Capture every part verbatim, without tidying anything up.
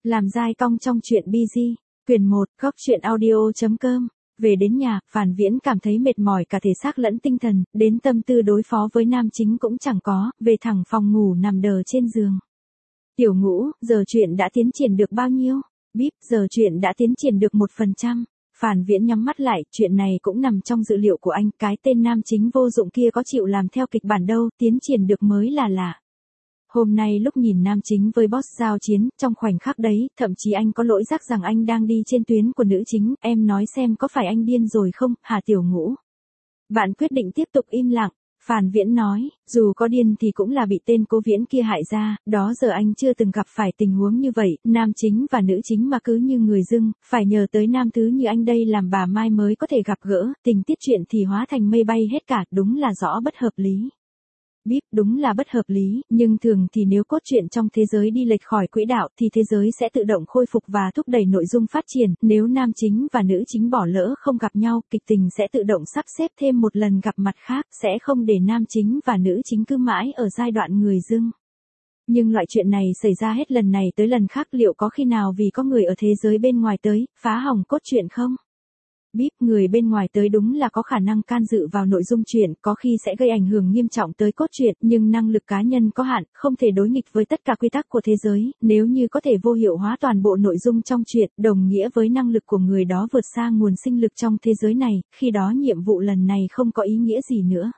Làm dai cong trong truyện bi gi, quyển một, góc truyện audio.com. Về đến nhà, Phàn Viễn cảm thấy mệt mỏi cả thể xác lẫn tinh thần, đến tâm tư đối phó với nam chính cũng chẳng có, về thẳng phòng ngủ nằm đờ trên giường. Tiểu Ngũ, giờ chuyện đã tiến triển được bao nhiêu? Bíp, giờ chuyện đã tiến triển được một phần trăm. Phàn Viễn nhắm mắt lại, chuyện này cũng nằm trong dự liệu của anh, cái tên nam chính vô dụng kia có chịu làm theo kịch bản đâu, tiến triển được mới là lạ. Hôm nay lúc nhìn nam chính với boss giao chiến, trong khoảnh khắc đấy, thậm chí anh có lỗi giác rằng anh đang đi trên tuyến của nữ chính, em nói xem có phải anh điên rồi không, hả Tiểu Ngũ? Bạn quyết định tiếp tục im lặng. Phàn Viễn nói, dù có điên thì cũng là bị tên Cố Viễn kia hại ra, đó giờ anh chưa từng gặp phải tình huống như vậy, nam chính và nữ chính mà cứ như người dưng, phải nhờ tới nam thứ như anh đây làm bà Mai mới có thể gặp gỡ, tình tiết chuyện thì hóa thành mây bay hết cả, đúng là rõ bất hợp lý. Bíp, đúng là bất hợp lý, nhưng thường thì nếu cốt truyện trong thế giới đi lệch khỏi quỹ đạo thì thế giới sẽ tự động khôi phục và thúc đẩy nội dung phát triển, nếu nam chính và nữ chính bỏ lỡ không gặp nhau, kịch tình sẽ tự động sắp xếp thêm một lần gặp mặt khác, sẽ không để nam chính và nữ chính cứ mãi ở giai đoạn người dưng. Nhưng loại chuyện này xảy ra hết lần này tới lần khác, liệu có khi nào vì có người ở thế giới bên ngoài tới, phá hỏng cốt truyện không? Bíp, người bên ngoài tới đúng là có khả năng can dự vào nội dung truyện, có khi sẽ gây ảnh hưởng nghiêm trọng tới cốt truyện, nhưng năng lực cá nhân có hạn, không thể đối nghịch với tất cả quy tắc của thế giới, nếu như có thể vô hiệu hóa toàn bộ nội dung trong truyện, đồng nghĩa với năng lực của người đó vượt xa nguồn sinh lực trong thế giới này, khi đó nhiệm vụ lần này không có ý nghĩa gì nữa.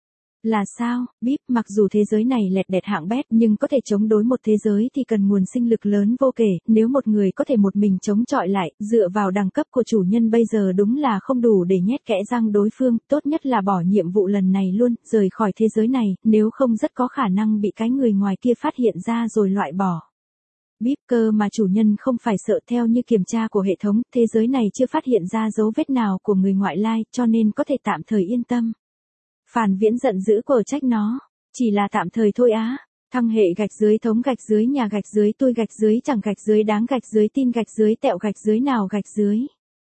Là sao? Bíp, mặc dù thế giới này lẹt đẹt hạng bét, nhưng có thể chống đối một thế giới thì cần nguồn sinh lực lớn vô kể, nếu một người có thể một mình chống chọi lại, dựa vào đẳng cấp của chủ nhân bây giờ đúng là không đủ để nhét kẽ răng đối phương, tốt nhất là bỏ nhiệm vụ lần này luôn, rời khỏi thế giới này, nếu không rất có khả năng bị cái người ngoài kia phát hiện ra rồi loại bỏ. Bíp, cơ mà chủ nhân không phải sợ, theo như kiểm tra của hệ thống, thế giới này chưa phát hiện ra dấu vết nào của người ngoại lai, cho nên có thể tạm thời yên tâm. Phàn Viễn giận dữ cờ trách nó, chỉ là tạm thời thôi á, thăng hệ gạch dưới thống gạch dưới nhà gạch dưới tôi gạch dưới chẳng gạch dưới đáng gạch dưới tin gạch dưới tẹo gạch dưới nào gạch dưới.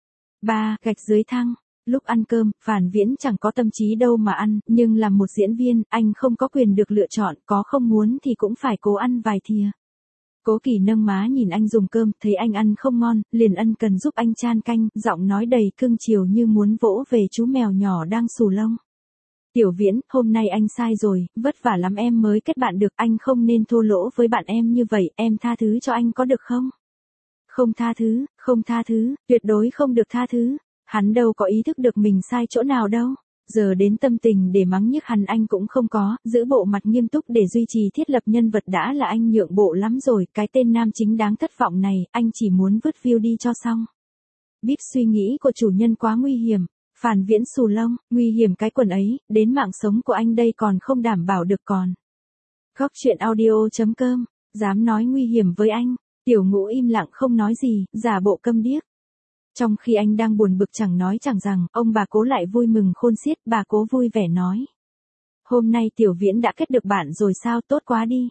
ba. Gạch dưới thăng. Lúc ăn cơm, Phàn Viễn chẳng có tâm trí đâu mà ăn, nhưng làm một diễn viên, anh không có quyền được lựa chọn, có không muốn thì cũng phải cố ăn vài thìa. Cố Kỳ nâng má nhìn anh dùng cơm, thấy anh ăn không ngon, liền ân cần giúp anh chan canh, giọng nói đầy cưng chiều như muốn vỗ về chú mèo nhỏ đang xù lông. Tiểu Viễn, hôm nay anh sai rồi, vất vả lắm em mới kết bạn được, anh không nên thô lỗ với bạn em như vậy, em tha thứ cho anh có được không? Không tha thứ, không tha thứ, tuyệt đối không được tha thứ, hắn đâu có ý thức được mình sai chỗ nào đâu, giờ đến tâm tình để mắng nhức hắn anh cũng không có, giữ bộ mặt nghiêm túc để duy trì thiết lập nhân vật đã là anh nhượng bộ lắm rồi, cái tên nam chính đáng thất vọng này, anh chỉ muốn vứt view đi cho xong. Bíp, suy nghĩ của chủ nhân quá nguy hiểm. Phàn Viễn xù lông, nguy hiểm cái quần ấy, đến mạng sống của anh đây còn không đảm bảo được còn. Góc truyện audio.com, dám nói nguy hiểm với anh, Tiểu Ngũ im lặng không nói gì, giả bộ câm điếc. Trong khi anh đang buồn bực chẳng nói chẳng rằng, ông bà Cố lại vui mừng khôn xiết, bà Cố vui vẻ nói. Hôm nay Tiểu Viễn đã kết được bạn rồi sao, tốt quá đi.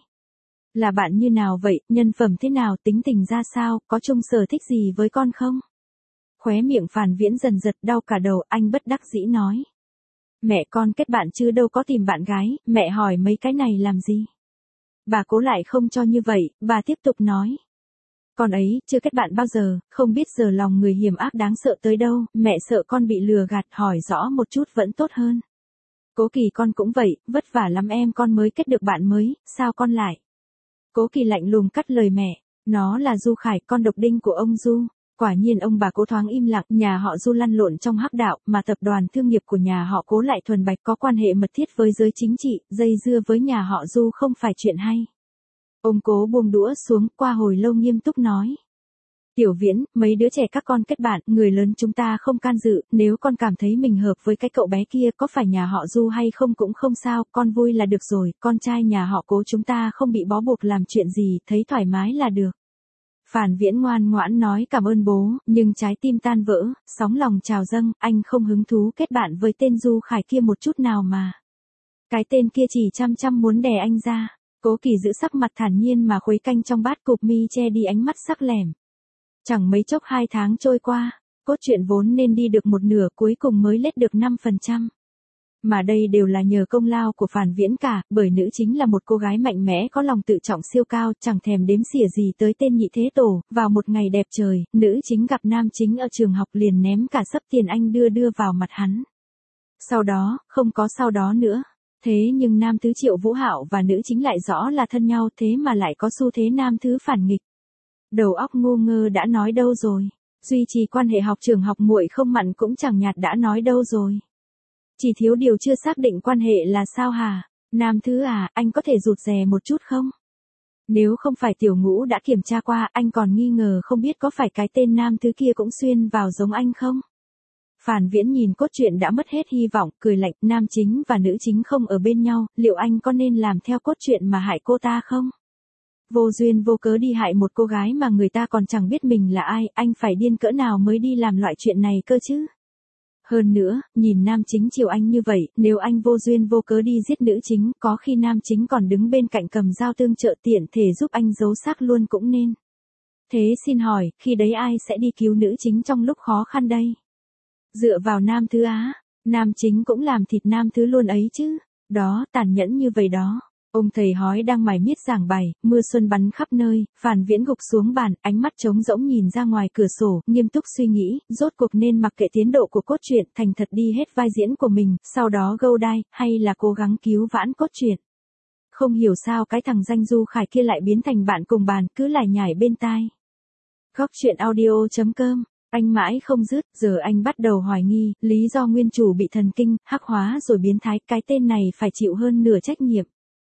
Là bạn như nào vậy, nhân phẩm thế nào, tính tình ra sao, có chung sở thích gì với con không? Khóe miệng Phàn Viễn dần giật đau cả đầu, anh bất đắc dĩ nói. Mẹ con kết bạn chứ đâu có tìm bạn gái, mẹ hỏi mấy cái này làm gì? Bà Cố lại không cho như vậy, bà tiếp tục nói. Con ấy, chưa kết bạn bao giờ, không biết giờ lòng người hiểm ác đáng sợ tới đâu, mẹ sợ con bị lừa gạt, hỏi rõ một chút vẫn tốt hơn. Cố Kỳ con cũng vậy, vất vả lắm em con mới kết được bạn mới, sao con lại? Cố Kỳ lạnh lùng cắt lời mẹ, nó là Du Khải, con độc đinh của ông Du. Quả nhiên ông bà Cố thoáng im lặng, nhà họ Du lăn lộn trong hắc đạo, mà tập đoàn thương nghiệp của nhà họ Cố lại thuần bạch có quan hệ mật thiết với giới chính trị, dây dưa với nhà họ Du không phải chuyện hay. Ông Cố buông đũa xuống, qua hồi lâu nghiêm túc nói. Tiểu Viễn, mấy đứa trẻ các con kết bạn, người lớn chúng ta không can dự, nếu con cảm thấy mình hợp với cái cậu bé kia, có phải nhà họ Du hay không cũng không sao, con vui là được rồi, con trai nhà họ Cố chúng ta không bị bó buộc làm chuyện gì, thấy thoải mái là được. Phàn Viễn ngoan ngoãn nói cảm ơn bố, nhưng trái tim tan vỡ, sóng lòng trào dâng, anh không hứng thú kết bạn với tên Du Khải kia một chút nào mà. Cái tên kia chỉ chăm chăm muốn đè anh ra. Cố Kỳ giữ sắc mặt thản nhiên mà khuấy canh trong bát, cụp mi che đi ánh mắt sắc lẻm. Chẳng mấy chốc hai tháng trôi qua, cốt truyện vốn nên đi được một nửa cuối cùng mới lết được năm phần trăm. Mà đây đều là nhờ công lao của Phản Viễn cả, bởi nữ chính là một cô gái mạnh mẽ có lòng tự trọng siêu cao, chẳng thèm đếm xỉa gì tới tên nhị thế tổ. Vào một ngày đẹp trời, nữ chính gặp nam chính ở trường học liền ném cả xấp tiền anh đưa đưa vào mặt hắn. Sau đó, không có sau đó nữa. Thế nhưng nam thứ Triệu Vũ Hạo và nữ chính lại rõ là thân nhau, thế mà lại có xu thế nam thứ phản nghịch. Đầu óc ngu ngơ đã nói đâu rồi. Duy trì quan hệ học trường học muội không mặn cũng chẳng nhạt đã nói đâu rồi. Chỉ thiếu điều chưa xác định quan hệ là sao hả? Nam thứ à, anh có thể rụt rè một chút không? Nếu không phải Tiểu Ngũ đã kiểm tra qua, anh còn nghi ngờ không biết có phải cái tên nam thứ kia cũng xuyên vào giống anh không? Phản Viễn nhìn cốt truyện đã mất hết hy vọng, cười lạnh, nam chính và nữ chính không ở bên nhau, liệu anh có nên làm theo cốt truyện mà hại cô ta không? Vô duyên vô cớ đi hại một cô gái mà người ta còn chẳng biết mình là ai, anh phải điên cỡ nào mới đi làm loại chuyện này cơ chứ? Hơn nữa, nhìn nam chính chiều anh như vậy, nếu anh vô duyên vô cớ đi giết nữ chính, có khi nam chính còn đứng bên cạnh cầm dao tương trợ tiện thể giúp anh giấu xác luôn cũng nên. Thế xin hỏi, khi đấy ai sẽ đi cứu nữ chính trong lúc khó khăn đây? Dựa vào nam thứ á, nam chính cũng làm thịt nam thứ luôn ấy chứ, đó, tàn nhẫn như vậy đó. Ông thầy hói đang mải miết giảng bài, mưa xuân bắn khắp nơi, Phản Viễn gục xuống bàn, ánh mắt trống rỗng nhìn ra ngoài cửa sổ, nghiêm túc suy nghĩ, rốt cuộc nên mặc kệ tiến độ của cốt truyện, thành thật đi hết vai diễn của mình, sau đó go die, hay là cố gắng cứu vãn cốt truyện. Không hiểu sao cái thằng danh Du Khải kia lại biến thành bạn cùng bàn, cứ lải nhải bên tai. Góc truyện audio chấm com. Anh mãi không dứt, giờ anh bắt đầu hoài nghi, lý do nguyên chủ bị thần kinh, hắc hóa rồi biến thái, cái tên này phải chịu hơn nửa trách nhiệm.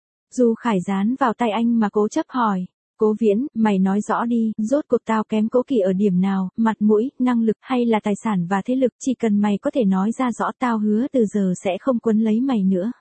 Du Khải dán vào tay anh mà cố chấp hỏi, Cố Viễn, mày nói rõ đi, rốt cuộc tao kém Cố Kỳ ở điểm nào, mặt mũi, năng lực hay là tài sản và thế lực, chỉ cần mày có thể nói ra rõ tao hứa từ giờ sẽ không quấn lấy mày nữa.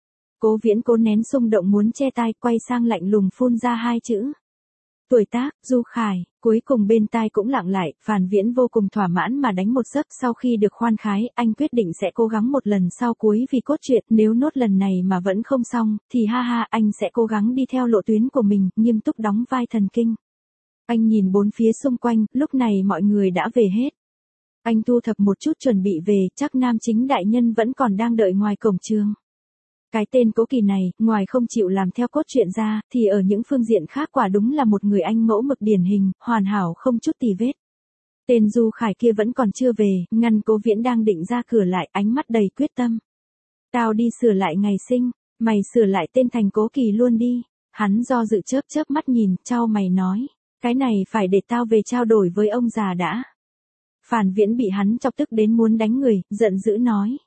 Cố Viễn cố nén xung động muốn che tai, quay sang lạnh lùng phun ra hai chữ. Tuổi tác, Du Khải, cuối cùng bên tai cũng lặng lại, Phản Viễn vô cùng thỏa mãn mà đánh một giấc, sau khi được khoan khái, anh quyết định sẽ cố gắng một lần sau cuối vì cốt truyện, nếu nốt lần này mà vẫn không xong, thì ha ha, anh sẽ cố gắng đi theo lộ tuyến của mình, nghiêm túc đóng vai thần kinh. Anh nhìn bốn phía xung quanh, lúc này mọi người đã về hết. Anh thu thập một chút chuẩn bị về, chắc nam chính đại nhân vẫn còn đang đợi ngoài cổng trường. Cái tên Cố Kỳ này, ngoài không chịu làm theo cốt truyện ra, thì ở những phương diện khác quả đúng là một người anh mẫu mực điển hình, hoàn hảo không chút tì vết. Tên Du Khải kia vẫn còn chưa về, ngăn Cố Viễn đang định ra cửa lại, ánh mắt đầy quyết tâm. Tao đi sửa lại ngày sinh, mày sửa lại tên thành Cố Kỳ luôn đi. Hắn do dự chớp chớp mắt nhìn, chau mày nói, cái này phải để tao về trao đổi với ông già đã. Phản Viễn bị hắn chọc tức đến muốn đánh người, giận dữ nói.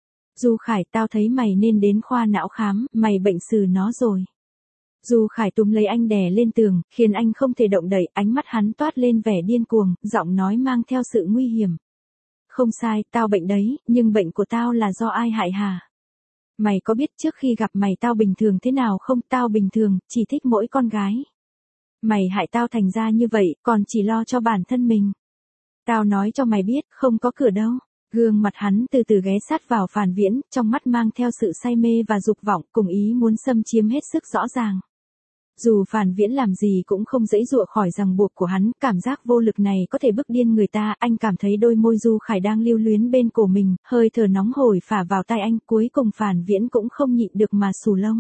Du Khải, tao thấy mày nên đến khoa não khám, mày bệnh sừ nó rồi. Du Khải túm lấy anh đè lên tường, khiến anh không thể động đậy, ánh mắt hắn toát lên vẻ điên cuồng, giọng nói mang theo sự nguy hiểm. Không sai, tao bệnh đấy, nhưng bệnh của tao là do ai hại hả? Mày có biết trước khi gặp mày tao bình thường thế nào không? Tao bình thường, chỉ thích mỗi con gái. Mày hại tao thành ra như vậy, còn chỉ lo cho bản thân mình. Tao nói cho mày biết, không có cửa đâu. Gương mặt hắn từ từ ghé sát vào Phản Viễn, trong mắt mang theo sự say mê và dục vọng, cùng ý muốn xâm chiếm hết sức rõ ràng. Dù Phản Viễn làm gì cũng không dãy dụa khỏi ràng buộc của hắn, cảm giác vô lực này có thể bức điên người ta, anh cảm thấy đôi môi Du Khải đang lưu luyến bên cổ mình, hơi thở nóng hổi phả vào tai anh, cuối cùng Phản Viễn cũng không nhịn được mà xù lông.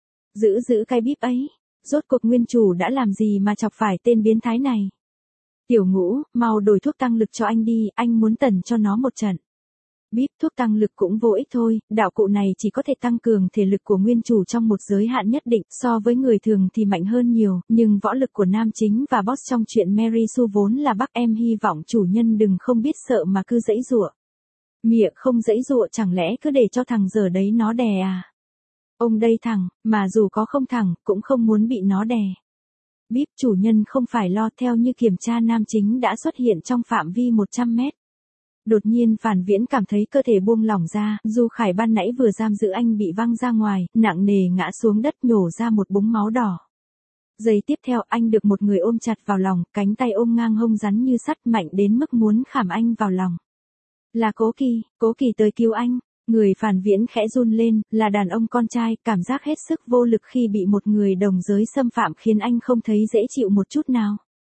Giữ giữ cái bíp ấy, rốt cuộc nguyên chủ đã làm gì mà chọc phải tên biến thái này? Tiểu Ngũ, mau đổi thuốc tăng lực cho anh đi, anh muốn tẩn cho nó một trận. Bíp, thuốc tăng lực cũng vô ích thôi, đạo cụ này chỉ có thể tăng cường thể lực của nguyên chủ trong một giới hạn nhất định, so với người thường thì mạnh hơn nhiều, nhưng võ lực của nam chính và boss trong chuyện Mary Sue vốn là bác em, hy vọng chủ nhân đừng không biết sợ mà cứ dãy dụa. Miệng không dãy dụa chẳng lẽ cứ để cho thằng giờ đấy nó đè à? Ông đây thằng, mà dù có không thằng, cũng không muốn bị nó đè. Bíp, chủ nhân không phải lo, theo như kiểm tra nam chính đã xuất hiện trong phạm vi một trăm mét. Đột nhiên Phản Viễn cảm thấy cơ thể buông lỏng ra, Du Khải ban nãy vừa giam giữ anh bị văng ra ngoài, nặng nề ngã xuống đất nhổ ra một búng máu đỏ. Giây tiếp theo anh được một người ôm chặt vào lòng, cánh tay ôm ngang hông rắn như sắt mạnh đến mức muốn khảm anh vào lòng. Là Cố Kỳ, Cố Kỳ tới cứu anh. Người Phản Viễn khẽ run lên, là đàn ông con trai, cảm giác hết sức vô lực khi bị một người đồng giới xâm phạm khiến anh không thấy dễ chịu một chút nào.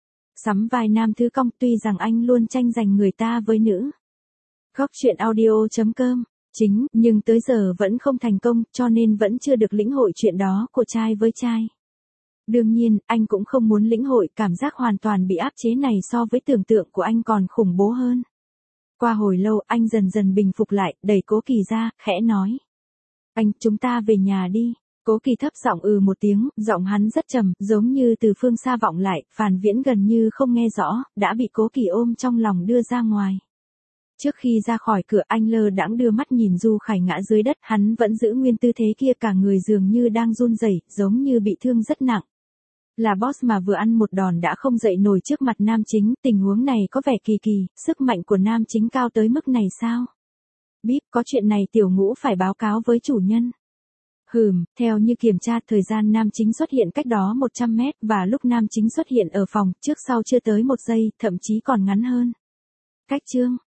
Sắm vai nam thứ cong, tuy rằng anh luôn tranh giành người ta với nữ. Góc truyện audio chấm com chính, nhưng tới giờ vẫn không thành công, cho nên vẫn chưa được lĩnh hội chuyện đó của trai với trai. Đương nhiên, anh cũng không muốn lĩnh hội cảm giác hoàn toàn bị áp chế này so với tưởng tượng của anh còn khủng bố hơn. Qua hồi lâu, anh dần dần bình phục lại, đẩy Cố Kỳ ra, khẽ nói. Anh, chúng ta về nhà đi. Cố Kỳ thấp giọng ừ một tiếng, giọng hắn rất trầm, giống như từ phương xa vọng lại, Phàn Viễn gần như không nghe rõ, đã bị Cố Kỳ ôm trong lòng đưa ra ngoài. Trước khi ra khỏi cửa anh lơ đãng đưa mắt nhìn Du Khải ngã dưới đất, hắn vẫn giữ nguyên tư thế kia, cả người dường như đang run rẩy, giống như bị thương rất nặng. Là boss mà vừa ăn một đòn đã không dậy nổi trước mặt nam chính, tình huống này có vẻ kỳ kỳ, sức mạnh của nam chính cao tới mức này sao? Bíp, có chuyện này Tiểu Ngũ phải báo cáo với chủ nhân. Hừm, theo như kiểm tra, thời gian nam chính xuất hiện cách đó một trăm mét, và lúc nam chính xuất hiện ở phòng, trước sau chưa tới một giây, thậm chí còn ngắn hơn. Cách chương